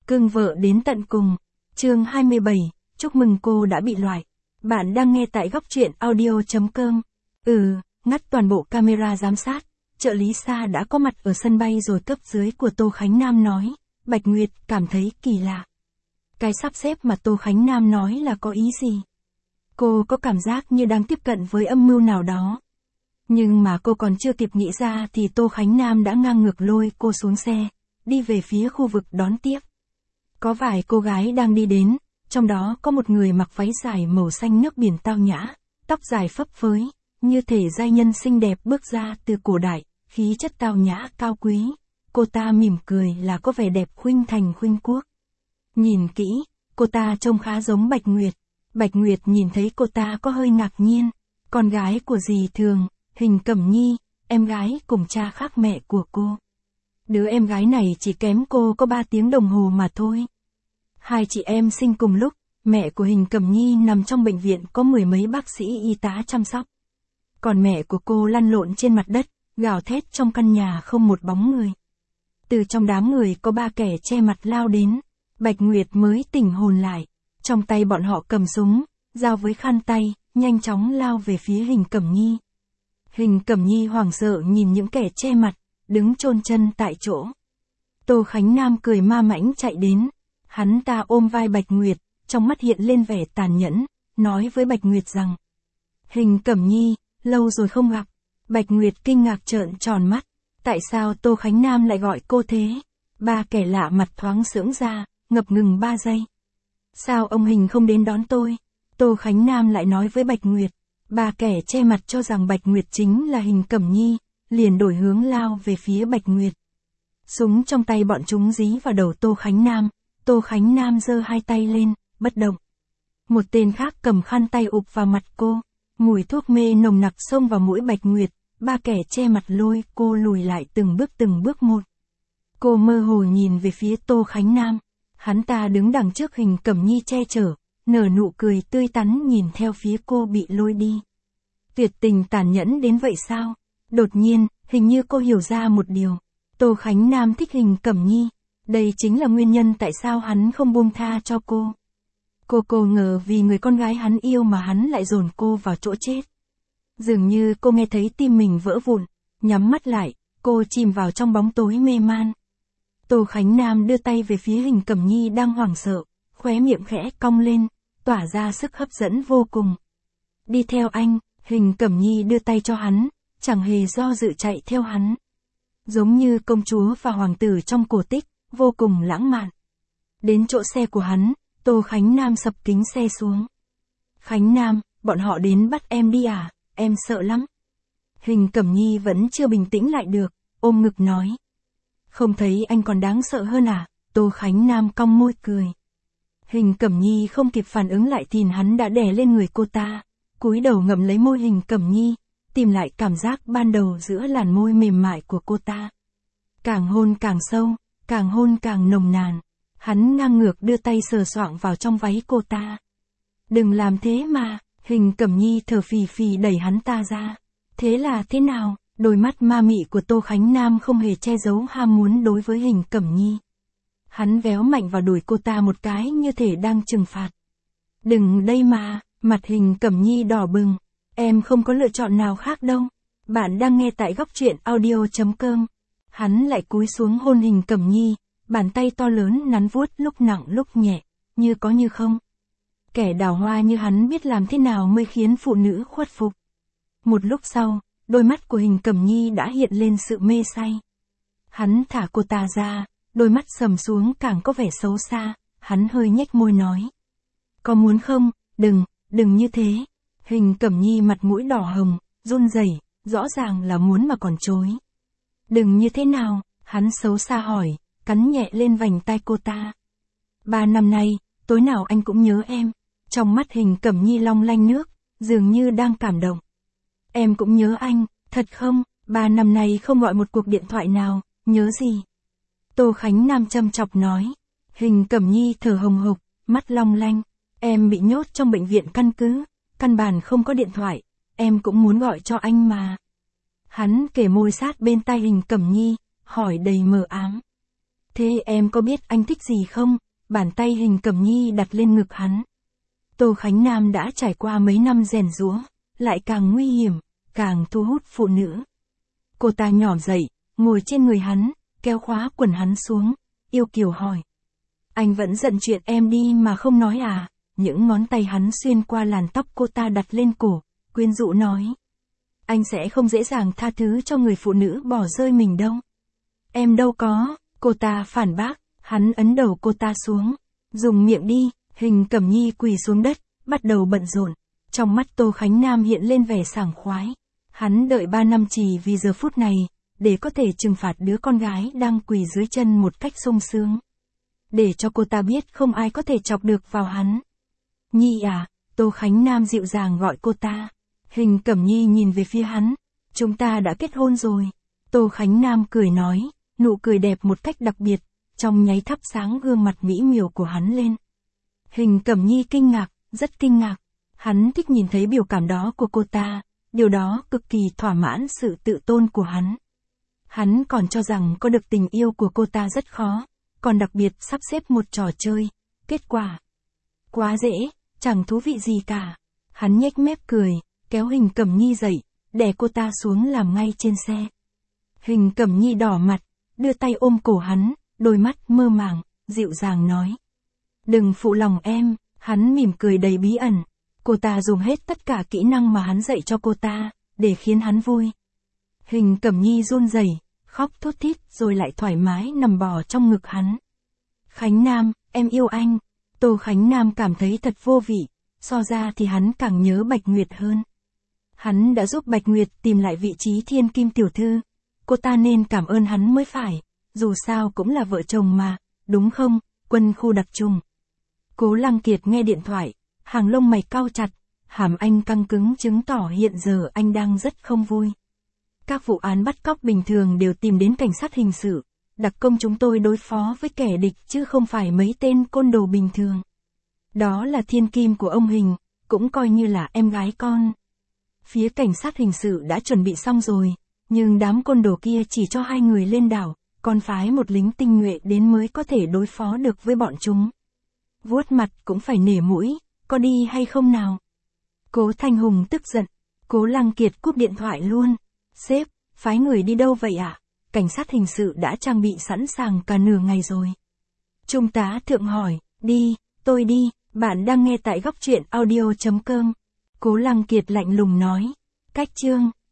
Cưng vợ đến tận cùng. Chương 27, chúc mừng cô đã bị loại. Bạn đang nghe tại góc truyện audio.com. Ngắt toàn bộ camera giám sát. Trợ lý Sa đã có mặt ở sân bay rồi. Cấp dưới của Tô Khánh Nam nói. Bạch Nguyệt cảm thấy kỳ lạ. Cái sắp xếp mà Tô Khánh Nam nói là có ý gì? Cô có cảm giác như đang tiếp cận với âm mưu nào đó. Nhưng mà cô còn chưa kịp nghĩ ra thì Tô Khánh Nam đã ngang ngược lôi cô xuống xe, đi về phía khu vực đón tiếp. Có vài cô gái đang đi đến, trong đó có một người mặc váy dài màu xanh nước biển tao nhã, tóc dài phấp phới, như thể giai nhân xinh đẹp bước ra từ cổ đại, khí chất tao nhã cao quý. Cô ta mỉm cười là có vẻ đẹp khuynh thành khuynh quốc. Nhìn kỹ, cô ta trông khá giống Bạch Nguyệt. Bạch Nguyệt nhìn thấy cô ta có hơi ngạc nhiên. Con gái của dì Thường, Hình Cẩm Nhi, em gái cùng cha khác mẹ của cô. Đứa em gái này chỉ kém cô có 3 tiếng đồng hồ mà thôi. Hai chị em sinh cùng lúc, mẹ của Hình Cẩm Nhi nằm trong bệnh viện có 10 mấy bác sĩ y tá chăm sóc. Còn mẹ của cô lăn lộn trên mặt đất, gào thét trong căn nhà không một bóng người. Từ trong đám người có 3 kẻ che mặt lao đến, Bạch Nguyệt mới tỉnh hồn lại. Trong tay bọn họ cầm súng, dao với khăn tay, nhanh chóng lao về phía Hình Cẩm Nhi. Hình Cẩm Nhi hoảng sợ nhìn những kẻ che mặt, đứng chôn chân tại chỗ. Tô Khánh Nam cười ma mãnh chạy đến. Hắn ta ôm vai Bạch Nguyệt, trong mắt hiện lên vẻ tàn nhẫn, nói với Bạch Nguyệt rằng: Hình Cẩm Nhi, lâu rồi không gặp. Bạch Nguyệt kinh ngạc trợn tròn mắt. Tại sao Tô Khánh Nam lại gọi cô thế? 3 kẻ lạ mặt thoáng sững ra, ngập ngừng 3 giây. Sao ông Hình không đến đón tôi? Tô Khánh Nam lại nói với Bạch Nguyệt. 3 kẻ che mặt cho rằng Bạch Nguyệt chính là Hình Cẩm Nhi, liền đổi hướng lao về phía Bạch Nguyệt. Súng trong tay bọn chúng dí vào đầu Tô Khánh Nam. Tô Khánh Nam giơ 2 tay lên, bất động. Một tên khác cầm khăn tay ụp vào mặt cô. Mùi thuốc mê nồng nặc xông vào mũi Bạch Nguyệt. 3 kẻ che mặt lôi cô lùi lại từng bước một. Cô mơ hồ nhìn về phía Tô Khánh Nam. Hắn ta đứng đằng trước Hình Cẩm Nhi che chở, nở nụ cười tươi tắn nhìn theo phía cô bị lôi đi. Tuyệt tình tàn nhẫn đến vậy sao? Đột nhiên, hình như cô hiểu ra một điều. Tô Khánh Nam thích Hình Cẩm Nhi. Đây chính là nguyên nhân tại sao hắn không buông tha cho cô. Cô ngờ vì người con gái hắn yêu mà hắn lại dồn cô vào chỗ chết. Dường như cô nghe thấy tim mình vỡ vụn, nhắm mắt lại, cô chìm vào trong bóng tối mê man. Tô Khánh Nam đưa tay về phía Hình Cẩm Nhi đang hoảng sợ, khóe miệng khẽ cong lên, tỏa ra sức hấp dẫn vô cùng. Đi theo anh, Hình Cẩm Nhi đưa tay cho hắn, chẳng hề do dự chạy theo hắn. Giống như công chúa và hoàng tử trong cổ tích, vô cùng lãng mạn. Đến chỗ xe của hắn, Tô Khánh Nam sập kính xe xuống. Khánh Nam, bọn họ đến bắt em đi à, em sợ lắm. Hình Cẩm Nhi vẫn chưa bình tĩnh lại được, ôm ngực nói. Không thấy anh còn đáng sợ hơn à? Tô Khánh Nam cong môi cười. Hình Cẩm Nhi không kịp phản ứng lại thì hắn đã đè lên người cô ta, cúi đầu ngậm lấy môi Hình Cẩm Nhi, tìm lại cảm giác ban đầu giữa làn môi mềm mại của cô ta. Càng hôn càng sâu, càng hôn càng nồng nàn. Hắn ngang ngược đưa tay sờ soạng vào trong váy cô ta. Đừng làm thế mà. Hình Cẩm Nhi thở phì phì đẩy hắn ta ra. Thế là thế nào? Đôi mắt ma mị của Tô Khánh Nam không hề che giấu ham muốn đối với Hình Cẩm Nhi. Hắn véo mạnh vào đùi cô ta một cái như thể đang trừng phạt. Đừng đây mà. Mặt Hình Cẩm Nhi đỏ bừng. Em không có lựa chọn nào khác đâu. Bạn đang nghe tại góc truyện audio.com. Hắn lại cúi xuống hôn Hình Cẩm Nhi, bàn tay to lớn nắn vuốt lúc nặng lúc nhẹ, như có như không. Kẻ đào hoa như hắn biết làm thế nào mới khiến phụ nữ khuất phục. Một lúc sau, đôi mắt của Hình Cẩm Nhi đã hiện lên sự mê say. Hắn thả cô ta ra, đôi mắt sầm xuống càng có vẻ xấu xa, hắn hơi nhếch môi nói. Có muốn không? Đừng như thế. Hình Cẩm Nhi mặt mũi đỏ hồng, run rẩy, rõ ràng là muốn mà còn chối. Đừng như thế nào? Hắn xấu xa hỏi, cắn nhẹ lên vành tai cô ta. 3 năm nay, tối nào anh cũng nhớ em. Trong mắt Hình Cẩm Nhi long lanh nước, dường như đang cảm động. Em cũng nhớ anh, thật không? 3 năm nay không gọi một cuộc điện thoại nào, nhớ gì? Tô Khánh Nam châm chọc nói. Hình Cẩm Nhi thở hồng hộc, mắt long lanh. Em bị nhốt trong bệnh viện căn cứ, căn bản không có điện thoại, em cũng muốn gọi cho anh mà. Hắn kề môi sát bên tai Hình Cẩm Nhi, hỏi đầy mờ ám. Thế em có biết anh thích gì không? Bàn tay Hình Cẩm Nhi đặt lên ngực hắn. Tô Khánh Nam đã trải qua mấy năm rèn giũa, lại càng nguy hiểm, càng thu hút phụ nữ. Cô ta nhỏ dậy, ngồi trên người hắn, kéo khóa quần hắn xuống, yêu kiều hỏi. Anh vẫn giận chuyện em đi mà không nói à? Những ngón tay hắn xuyên qua làn tóc cô ta đặt lên cổ, quyến rũ nói. Anh sẽ không dễ dàng tha thứ cho người phụ nữ bỏ rơi mình đâu. Em đâu có, cô ta phản bác, hắn ấn đầu cô ta xuống. Dùng miệng đi, Hình Cẩm Nhi quỳ xuống đất, bắt đầu bận rộn. Trong mắt Tô Khánh Nam hiện lên vẻ sảng khoái. Hắn đợi 3 năm chỉ vì giờ phút này, để có thể trừng phạt đứa con gái đang quỳ dưới chân một cách sung sướng. Để cho cô ta biết không ai có thể chọc được vào hắn. Nhi à, Tô Khánh Nam dịu dàng gọi cô ta. Hình Cẩm Nhi nhìn về phía hắn. Chúng ta đã kết hôn rồi. Tô Khánh Nam cười nói, nụ cười đẹp một cách đặc biệt, trong nháy thắp sáng gương mặt mỹ miều của hắn lên. Hình Cẩm Nhi kinh ngạc, rất kinh ngạc. Hắn thích nhìn thấy biểu cảm đó của cô ta, điều đó cực kỳ thỏa mãn sự tự tôn của hắn. Hắn còn cho rằng có được tình yêu của cô ta rất khó, còn đặc biệt sắp xếp một trò chơi, kết quả quá dễ, chẳng thú vị gì cả. Hắn nhếch mép cười, kéo Hình Cẩm Nhi dậy, đè cô ta xuống làm ngay trên xe. Hình Cẩm Nhi đỏ mặt, đưa tay ôm cổ hắn, đôi mắt mơ màng, dịu dàng nói. Đừng phụ lòng em, hắn mỉm cười đầy bí ẩn. Cô ta dùng hết tất cả kỹ năng mà hắn dạy cho cô ta, để khiến hắn vui. Hình Cẩm Nhi run rẩy, khóc thút thít rồi lại thoải mái nằm bò trong ngực hắn. Khánh Nam, em yêu anh. Tô Khánh Nam cảm thấy thật vô vị, so ra thì hắn càng nhớ Bạch Nguyệt hơn. Hắn đã giúp Bạch Nguyệt tìm lại vị trí thiên kim tiểu thư. Cô ta nên cảm ơn hắn mới phải, dù sao cũng là vợ chồng mà, đúng không, quân khu đặc trùng. Cố Lăng Kiệt nghe điện thoại, hàng lông mày cau chặt, hàm anh căng cứng chứng tỏ hiện giờ anh đang rất không vui. Các vụ án bắt cóc bình thường đều tìm đến cảnh sát hình sự, đặc công chúng tôi đối phó với kẻ địch chứ không phải mấy tên côn đồ bình thường. Đó là thiên kim của ông Hình, cũng coi như là em gái con. Phía cảnh sát hình sự đã chuẩn bị xong rồi, nhưng đám côn đồ kia chỉ cho 2 người lên đảo, còn phái một lính tinh nhuệ đến mới có thể đối phó được với bọn chúng. Vuốt mặt cũng phải nể mũi, có đi hay không nào? Cố Thanh Hùng tức giận, Cố Lăng Kiệt cúp điện thoại luôn. Sếp, phái người đi đâu vậy ạ? Cảnh sát hình sự đã trang bị sẵn sàng cả nửa ngày rồi. Trung tá Thượng hỏi, đi, tôi đi, bạn đang nghe tại góc truyện audio.com. Cố Lăng Kiệt lạnh lùng nói, cách chương.